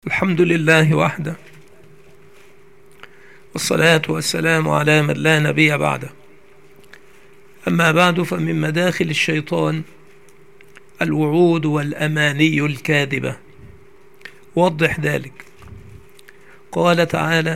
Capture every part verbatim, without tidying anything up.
الحمد لله وحده، والصلاة والسلام على من لا نبي بعده. أما بعد، فمن مداخل الشيطان الوعود والأماني الكاذبة. وضح ذلك. قال تعالى: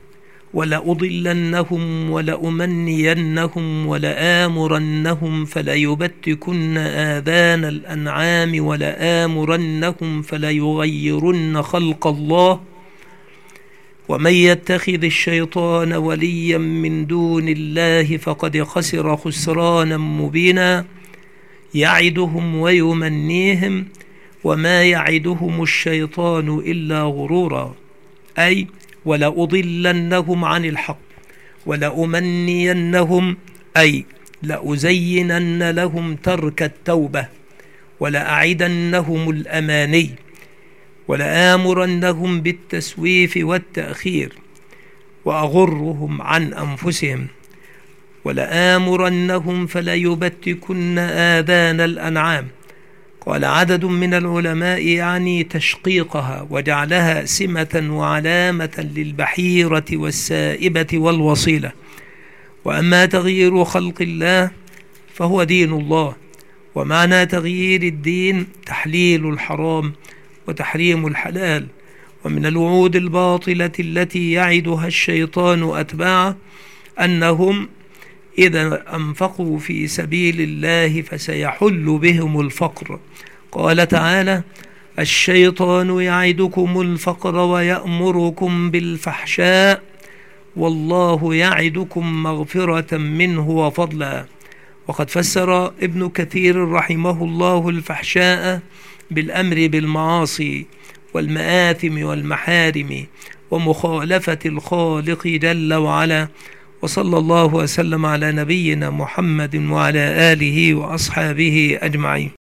ولأضلنهم ولأمنينهم ولآمرنهم فليبتكن آذان الأنعام ولآمرنهم فليغيرن خلق الله ومن يتخذ الشيطان وليا من دون الله فقد خسر خسرانا مبينا يعدهم ويمنيهم وما يعدهم الشيطان إلا غرورا. أي ولأضلنهم عن الحق ولأمنينهم، أي لأزينن لهم ترك التوبة ولأعدنهم الأماني ولآمرنهم بالتسويف والتأخير وأغرهم عن أنفسهم ولآمرنهم فليبتكن آذان الأنعام. قال عدد من العلماء يعني تشقيقها وجعلها سمة وعلامة للبحيرة والسائبة والوصيلة. وأما تغيير خلق الله فهو دين الله، ومعنى تغيير الدين تحليل الحرام وتحريم الحلال. ومن الوعود الباطلة التي يعدها الشيطان أتباعه أنهم إذا أنفقوا في سبيل الله فسيحل بهم الفقر. قال تعالى: الشيطان يعدكم الفقر ويأمركم بالفحشاء والله يعدكم مغفرة منه وفضلا. وقد فسر ابن كثير رحمه الله الفحشاء بالأمر بالمعاصي والمآثم والمحارم ومخالفة الخالق جل وعلا. وصلى الله وسلم على نبينا محمد وعلى آله وأصحابه أجمعين.